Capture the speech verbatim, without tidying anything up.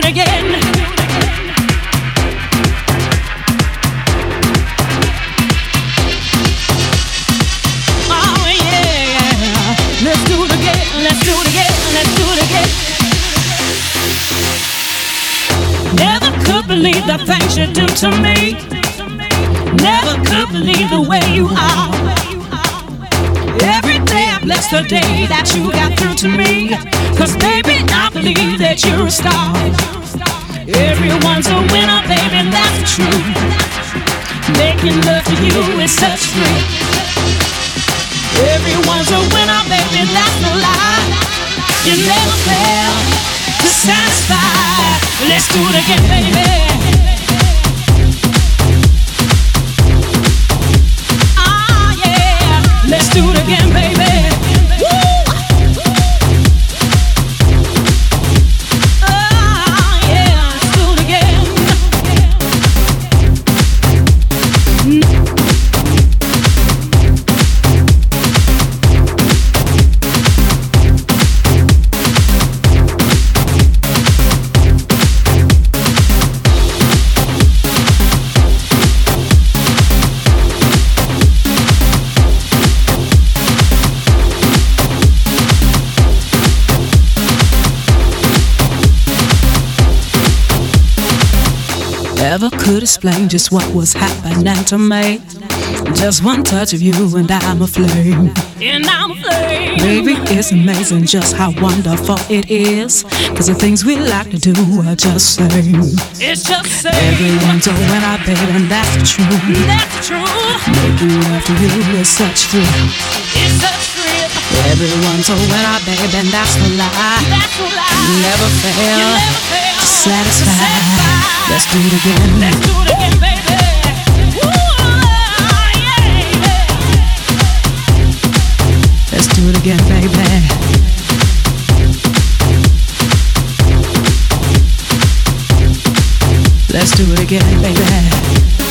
it again. Oh yeah, let's do it again. Let's do it again. Let's do it again. Never could believe the things you do to me. Never could believe the way you are. Every day I bless the day that you got through to me. Cause baby, I believe that you're a star. Everyone's a winner, baby, that's the truth. Making love to you is such free. Everyone's a winner, baby, that's no lie. You never fail to satisfy. Let's do it again, baby. Let's do it again, baby. Woo! Oh, yeah, let's do it again. Never could explain just what was happening to me. Just one touch of you and I'm a flame. And I'm a flame. Baby, it's amazing just how wonderful it is. Cause the things we like to do are just same. It's just same. Everyone's a winner, baby, and that's the truth. That's the truth. Making love to you is such thrill. It's such thrill. Everyone's a winner, baby, and that's the lie. That's the lie. You never fail. You never fail. To satisfy. To satisfy. Let's do it again. Let's do it again, baby. Woo, yeah, yeah. Let's do it again, baby. Let's do it again, baby.